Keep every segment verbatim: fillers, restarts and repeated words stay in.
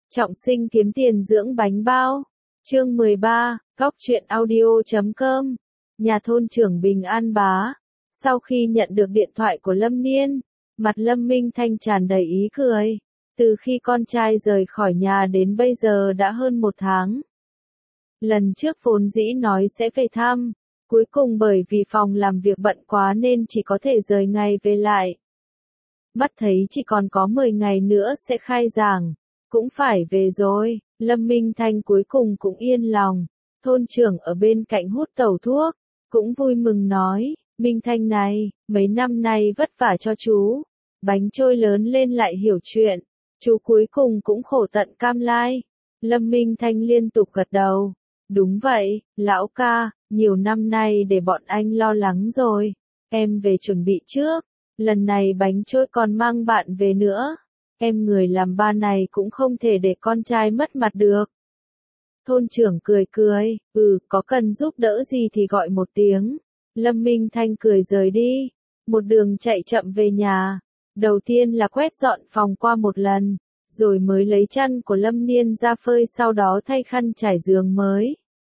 Trọng sinh kiếm tiền dưỡng bánh bao. Chương mười ba, góc truyện audio chấm com. Nhà thôn trưởng Bình An Bá. Sau khi nhận được điện thoại của Lâm Niên, mặt Lâm Minh Thanh tràn đầy ý cười. Từ khi con trai rời khỏi nhà đến bây giờ đã hơn một tháng. Lần trước vốn dĩ nói sẽ về thăm, cuối cùng bởi vì phòng làm việc bận quá nên chỉ có thể rời ngày về lại. Mắt thấy chỉ còn có mười ngày nữa sẽ khai giảng, cũng phải về rồi. Lâm Minh Thanh cuối cùng cũng yên lòng. Thôn trưởng ở bên cạnh hút tẩu thuốc, cũng vui mừng nói, Minh Thanh này, mấy năm nay vất vả cho chú. Bánh trôi lớn lên lại hiểu chuyện, chú cuối cùng cũng khổ tận cam lai. Lâm Minh Thanh liên tục gật đầu. Đúng vậy, lão ca, nhiều năm nay để bọn anh lo lắng rồi. Em về chuẩn bị trước, lần này bánh trôi còn mang bạn về nữa. Em người làm ba này cũng không thể để con trai mất mặt được. Thôn trưởng cười cười, ừ, có cần giúp đỡ gì thì gọi một tiếng. Lâm Minh Thanh cười rời đi, một đường chạy chậm về nhà. Đầu tiên là quét dọn phòng qua một lần, rồi mới lấy chăn của Lâm Niên ra phơi, sau đó thay khăn trải giường mới.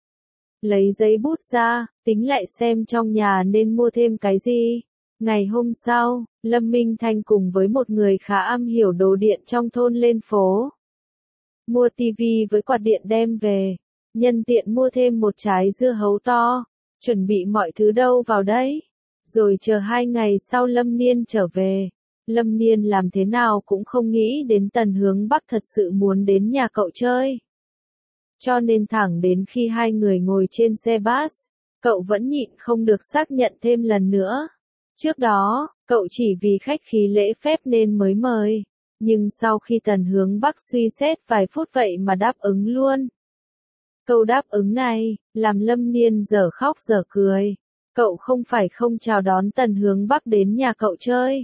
Lấy giấy bút ra, tính lại xem trong nhà nên mua thêm cái gì. Ngày hôm sau, Lâm Minh Thanh cùng với một người khá am hiểu đồ điện trong thôn lên phố. Mua tivi với quạt điện đem về, nhân tiện mua thêm một trái dưa hấu to, chuẩn bị mọi thứ đâu vào đấy. Rồi chờ hai ngày sau Lâm Niên trở về. Lâm Niên làm thế nào cũng không nghĩ đến Tần Hướng Bắc thật sự muốn đến nhà cậu chơi. Cho nên thẳng đến khi hai người ngồi trên xe bus, cậu vẫn nhịn không được xác nhận thêm lần nữa. Trước đó, cậu chỉ vì khách khí lễ phép nên mới mời, nhưng sau khi Tần Hướng Bắc suy xét vài phút vậy mà đáp ứng luôn. Câu đáp ứng này, làm Lâm Niên dở khóc dở cười. Cậu không phải không chào đón Tần Hướng Bắc đến nhà cậu chơi.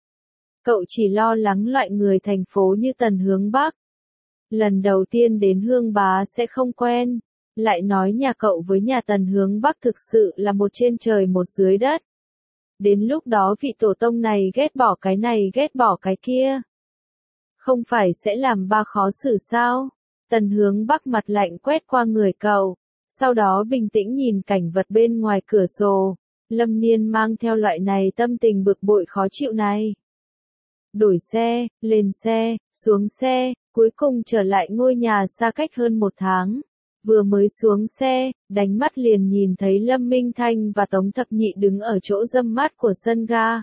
Cậu chỉ lo lắng loại người thành phố như Tần Hướng Bắc. Lần đầu tiên đến Hương Bá sẽ không quen, lại nói nhà cậu với nhà Tần Hướng Bắc thực sự là một trên trời một dưới đất. Đến lúc đó vị tổ tông này ghét bỏ cái này ghét bỏ cái kia. Không phải sẽ làm ba khó xử sao? Tần Hướng Bắc mặt lạnh quét qua người cậu, sau đó bình tĩnh nhìn cảnh vật bên ngoài cửa sổ. Lâm Niên mang theo loại này tâm tình bực bội khó chịu này. Đổi xe, lên xe, xuống xe, cuối cùng trở lại ngôi nhà xa cách hơn một tháng. Vừa mới xuống xe, đánh mắt liền nhìn thấy Lâm Minh Thanh và Tống Thập Nhị đứng ở chỗ râm mát của sân ga.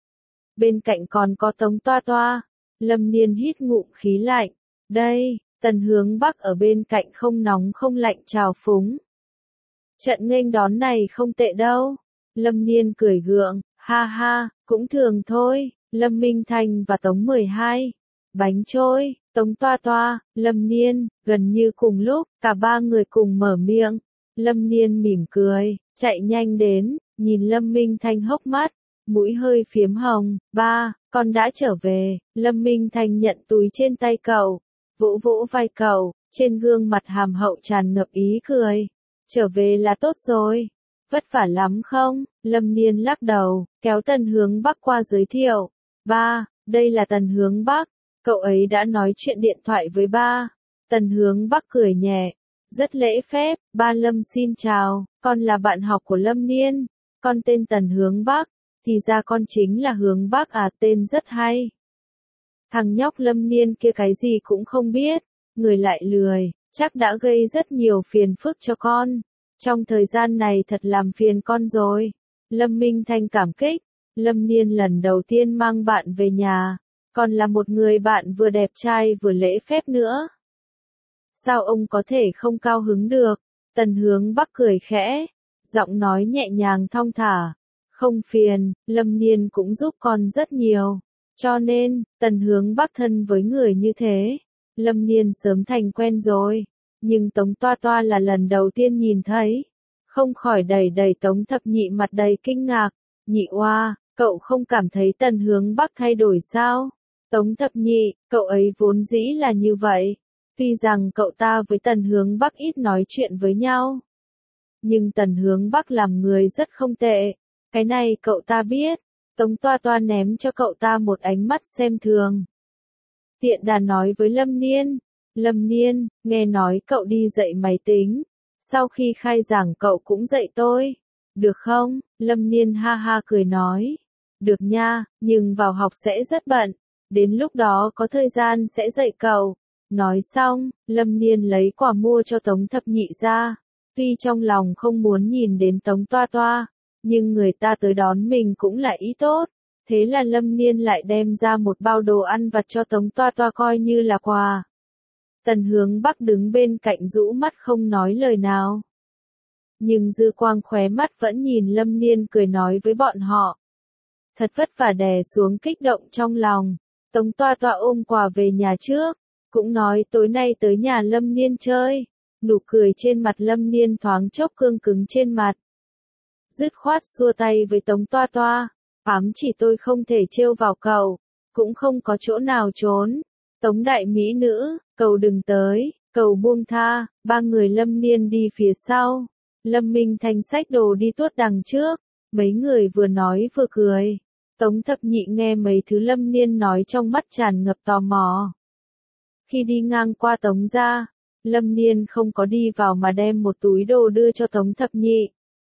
Bên cạnh còn có Tống Toa Toa. Lâm Niên hít ngụm khí lạnh. Đây, Tần Hướng Bắc ở bên cạnh không nóng không lạnh chào phúng. Trận nghênh đón này không tệ đâu. Lâm Niên cười gượng, ha ha, cũng thường thôi. Lâm Minh Thanh và Tống mười hai. Bánh trôi, Tống Toa Toa, Lâm Niên, gần như cùng lúc, cả ba người cùng mở miệng. Lâm Niên mỉm cười, chạy nhanh đến, nhìn Lâm Minh Thanh hốc mắt, mũi hơi phiếm hồng. Ba, con đã trở về. Lâm Minh Thanh nhận túi trên tay cậu, vỗ vỗ vai cậu, trên gương mặt hàm hậu tràn ngập ý cười. Trở về là tốt rồi. Vất vả lắm không? Lâm Niên lắc đầu, kéo Tần Hướng Bắc qua giới thiệu. Ba, đây là Tần Hướng Bắc. Cậu ấy đã nói chuyện điện thoại với ba. Tần Hướng Bắc cười nhẹ, rất lễ phép. Ba Lâm xin chào, con là bạn học của Lâm Niên. Con tên Tần Hướng Bắc. Thì ra con chính là Hướng Bắc à, tên rất hay. Thằng nhóc Lâm Niên kia cái gì cũng không biết, người lại lười, chắc đã gây rất nhiều phiền phức cho con. Trong thời gian này thật làm phiền con rồi. Lâm Minh Thanh cảm kích. Lâm Niên lần đầu tiên mang bạn về nhà, còn là một người bạn vừa đẹp trai vừa lễ phép nữa. Sao ông có thể không cao hứng được? Tần Hướng Bắc cười khẽ, giọng nói nhẹ nhàng thong thả. Không phiền, Lâm Niên cũng giúp con rất nhiều. Cho nên, Tần Hướng Bắc thân với người như thế. Lâm Niên sớm thành quen rồi. Nhưng Tống Toa Toa là lần đầu tiên nhìn thấy. Không khỏi đẩy đẩy Tống Thập Nhị mặt đầy kinh ngạc. Nhị oa, cậu không cảm thấy Tần Hướng Bắc thay đổi sao? Tống Thập Nhị, cậu ấy vốn dĩ là như vậy. Tuy rằng cậu ta với Tần Hướng Bắc ít nói chuyện với nhau. Nhưng Tần Hướng Bắc làm người rất không tệ. Cái này cậu ta biết. Tống Toa Toa ném cho cậu ta một ánh mắt xem thường. Tiện đà nói với Lâm Niên, Lâm Niên, nghe nói cậu đi dạy máy tính. Sau khi khai giảng cậu cũng dạy tôi. Được không? Lâm Niên ha ha cười nói. Được nha, nhưng vào học sẽ rất bận. Đến lúc đó có thời gian sẽ dạy cậu. Nói xong, Lâm Niên lấy quà mua cho Tống Thập Nhị ra. Tuy trong lòng không muốn nhìn đến Tống Toa Toa, nhưng người ta tới đón mình cũng là ý tốt. Thế là Lâm Niên lại đem ra một bao đồ ăn vặt cho Tống Toa Toa coi như là quà. Tần Hướng Bắc đứng bên cạnh rũ mắt không nói lời nào. Nhưng dư quang khóe mắt vẫn nhìn Lâm Niên cười nói với bọn họ. Thật vất vả đè xuống kích động trong lòng. Tống Toa Toa ôm quà về nhà trước, cũng nói tối nay tới nhà Lâm Niên chơi. Nụ cười trên mặt Lâm Niên thoáng chốc cương cứng trên mặt. Dứt khoát xua tay với Tống Toa Toa. Ám chỉ tôi không thể trêu vào cậu, cũng không có chỗ nào trốn. Tống đại mỹ nữ, cầu đừng tới, cầu buông tha. Ba người Lâm Niên đi phía sau. Lâm Minh Thanh xách đồ đi tuốt đằng trước. Mấy người vừa nói vừa cười. Tống Thập Nhị nghe mấy thứ Lâm Niên nói trong mắt tràn ngập tò mò. Khi đi ngang qua Tống gia, Lâm Niên không có đi vào mà đem một túi đồ đưa cho Tống Thập Nhị.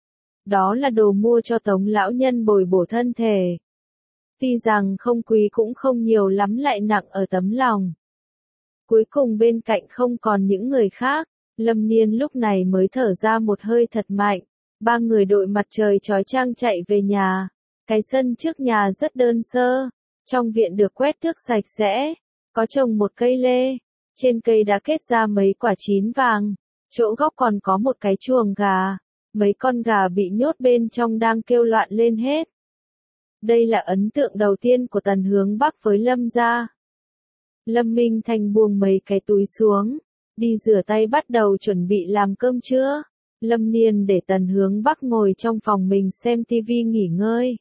Đó là đồ mua cho Tống lão nhân bồi bổ thân thể. Tuy rằng không quý cũng không nhiều lắm lại nặng ở tấm lòng. Cuối cùng bên cạnh không còn những người khác, Lâm Niên lúc này mới thở ra một hơi thật mạnh. Ba người đội mặt trời chói chang chạy về nhà. Cái sân trước nhà rất đơn sơ. Trong viện được quét tước sạch sẽ. Có trồng một cây lê. Trên cây đã kết ra mấy quả chín vàng. Chỗ góc còn có một cái chuồng gà. Mấy con gà bị nhốt bên trong đang kêu loạn lên hết. Đây là ấn tượng đầu tiên của Tần Hướng Bắc với Lâm gia. Lâm Minh Thành buông mấy cái túi xuống. Đi rửa tay bắt đầu chuẩn bị làm cơm trưa. Lâm Niên để Tần Hướng Bắc ngồi trong phòng mình xem tivi nghỉ ngơi.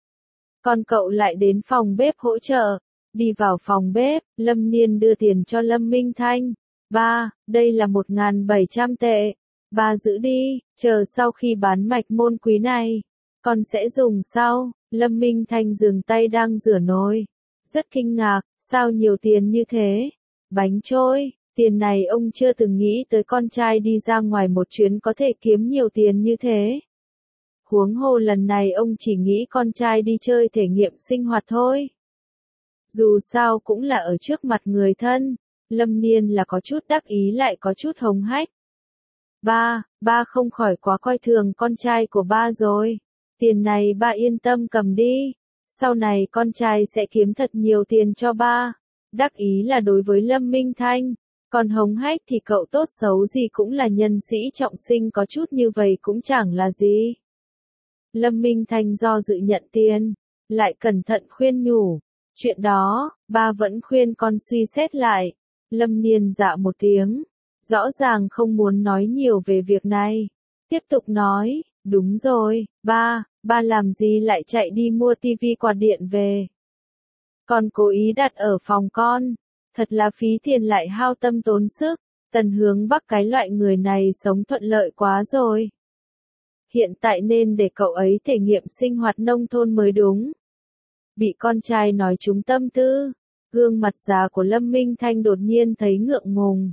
Còn cậu lại đến phòng bếp hỗ trợ. Đi vào phòng bếp, Lâm Niên đưa tiền cho Lâm Minh Thanh. Ba, đây là một nghìn bảy trăm tệ. Ba giữ đi, chờ sau khi bán mạch môn quý này. Con sẽ dùng sau. Lâm Minh Thanh dừng tay đang rửa nồi. Rất kinh ngạc, sao nhiều tiền như thế? Bánh trôi, tiền này ông chưa từng nghĩ tới con trai đi ra ngoài một chuyến có thể kiếm nhiều tiền như thế. Huống hồ lần này ông chỉ nghĩ con trai đi chơi thể nghiệm sinh hoạt thôi. Dù sao cũng là ở trước mặt người thân, Lâm Niên là có chút đắc ý lại có chút hống hách. Ba, ba không khỏi quá coi thường con trai của ba rồi. Tiền này ba yên tâm cầm đi. Sau này con trai sẽ kiếm thật nhiều tiền cho ba. Đắc ý là đối với Lâm Minh Thanh. Còn hống hách thì cậu tốt xấu gì cũng là nhân sĩ trọng sinh, có chút như vậy cũng chẳng là gì. Lâm Minh Thanh do dự nhận tiền, lại cẩn thận khuyên nhủ. Chuyện đó, ba vẫn khuyên con suy xét lại. Lâm Niên dạ một tiếng. Rõ ràng không muốn nói nhiều về việc này. Tiếp tục nói, đúng rồi, ba, ba làm gì lại chạy đi mua tivi quạt điện về. Con cố ý đặt ở phòng con. Thật là phí tiền lại hao tâm tốn sức. Tần Hướng Bắc cái loại người này sống thuận lợi quá rồi. Hiện tại nên để cậu ấy thể nghiệm sinh hoạt nông thôn mới đúng. Bị con trai nói trúng tâm tư. Gương mặt già của Lâm Minh Thanh đột nhiên thấy ngượng ngùng.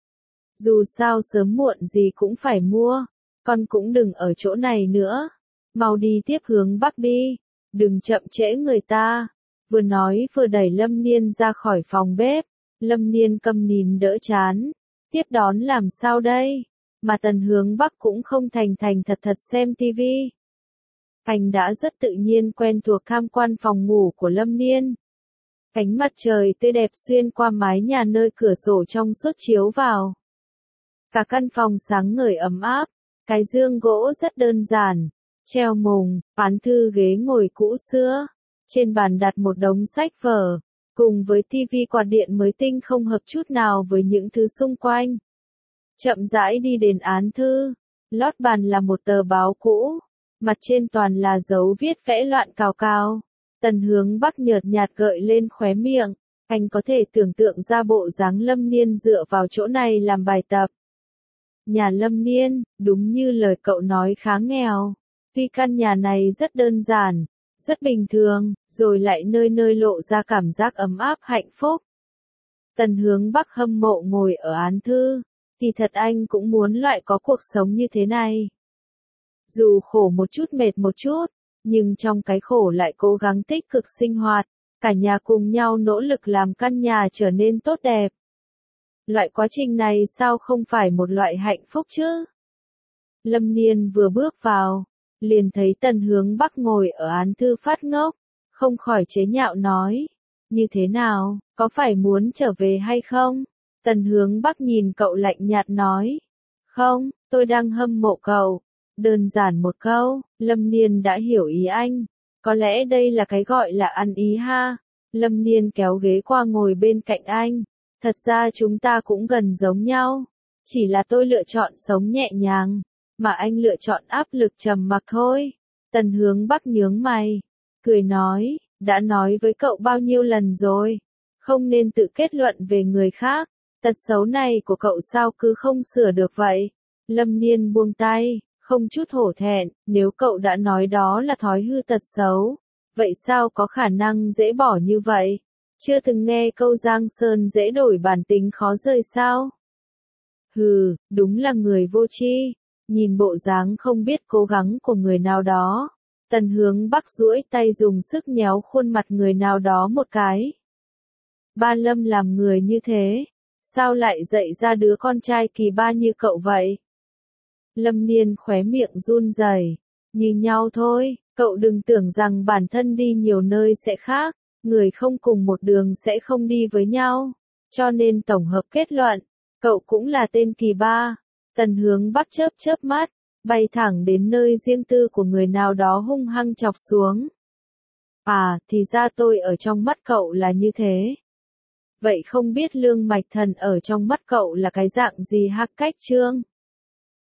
Dù sao sớm muộn gì cũng phải mua. Con cũng đừng ở chỗ này nữa. Mau đi tiếp Hướng Bắc đi. Đừng chậm trễ người ta. Vừa nói vừa đẩy Lâm Niên ra khỏi phòng bếp. Lâm Niên câm nín đỡ chán. Tiếp đón làm sao đây? Mà Tần Hướng Bắc cũng không thành thành thật thật xem tivi. Anh đã rất tự nhiên quen thuộc tham quan phòng ngủ của Lâm Niên. Ánh mặt trời tươi đẹp xuyên qua mái nhà nơi cửa sổ trong suốt chiếu vào. Cả căn phòng sáng ngời ấm áp. Cái giường gỗ rất đơn giản. Treo mùng, án thư ghế ngồi cũ xưa. Trên bàn đặt một đống sách vở. Cùng với tivi quạt điện mới tinh không hợp chút nào với những thứ xung quanh. Chậm rãi đi đến án thư. Lót bàn là một tờ báo cũ. Mặt trên toàn là dấu viết vẽ loạn cào cào. Tần Hướng Bắc nhợt nhạt gợi lên khóe miệng. Anh có thể tưởng tượng ra bộ dáng Lâm Niên dựa vào chỗ này làm bài tập. Nhà Lâm Niên, đúng như lời cậu nói, khá nghèo. Tuy căn nhà này rất đơn giản, rất bình thường, rồi lại nơi nơi lộ ra cảm giác ấm áp hạnh phúc. Tần Hướng Bắc hâm mộ ngồi ở án thư, kỳ thật anh cũng muốn loại có cuộc sống như thế này. Dù khổ một chút mệt một chút, nhưng trong cái khổ lại cố gắng tích cực sinh hoạt, cả nhà cùng nhau nỗ lực làm căn nhà trở nên tốt đẹp. Loại quá trình này sao không phải một loại hạnh phúc chứ? Lâm Niên vừa bước vào, liền thấy Tần Hướng Bắc ngồi ở án thư phát ngốc, không khỏi chế nhạo nói, như thế nào, có phải muốn trở về hay không? Tần Hướng Bắc nhìn cậu lạnh nhạt nói, không, tôi đang hâm mộ cậu. Đơn giản một câu, Lâm Niên đã hiểu ý anh, có lẽ đây là cái gọi là ăn ý ha. Lâm Niên kéo ghế qua ngồi bên cạnh anh, thật ra chúng ta cũng gần giống nhau, chỉ là tôi lựa chọn sống nhẹ nhàng, mà anh lựa chọn áp lực trầm mặc thôi. Tần Hướng Bắc nhướng mày, cười nói, đã nói với cậu bao nhiêu lần rồi, không nên tự kết luận về người khác, tật xấu này của cậu sao cứ không sửa được vậy? Lâm Niên buông tay, không chút hổ thẹn, nếu cậu đã nói đó là thói hư tật xấu, vậy sao có khả năng dễ bỏ như vậy? Chưa từng nghe câu Giang Sơn dễ đổi bản tính khó rời sao? Hừ, đúng là người vô tri. Nhìn bộ dáng không biết cố gắng của người nào đó, Tần Hướng Bắc duỗi tay dùng sức nhéo khuôn mặt người nào đó một cái. Ba Lâm làm người như thế, sao lại dạy ra đứa con trai kỳ ba như cậu vậy? Lâm Niên khóe miệng run rẩy, như nhau thôi, cậu đừng tưởng rằng bản thân đi nhiều nơi sẽ khác, người không cùng một đường sẽ không đi với nhau, cho nên tổng hợp kết luận, cậu cũng là tên kỳ ba. Tần Hướng Bắc chớp chớp mắt, bay thẳng đến nơi riêng tư của người nào đó hung hăng chọc xuống. À, thì ra tôi ở trong mắt cậu là như thế. Vậy không biết Lương Mạch Thần ở trong mắt cậu là cái dạng gì hắc cách trương?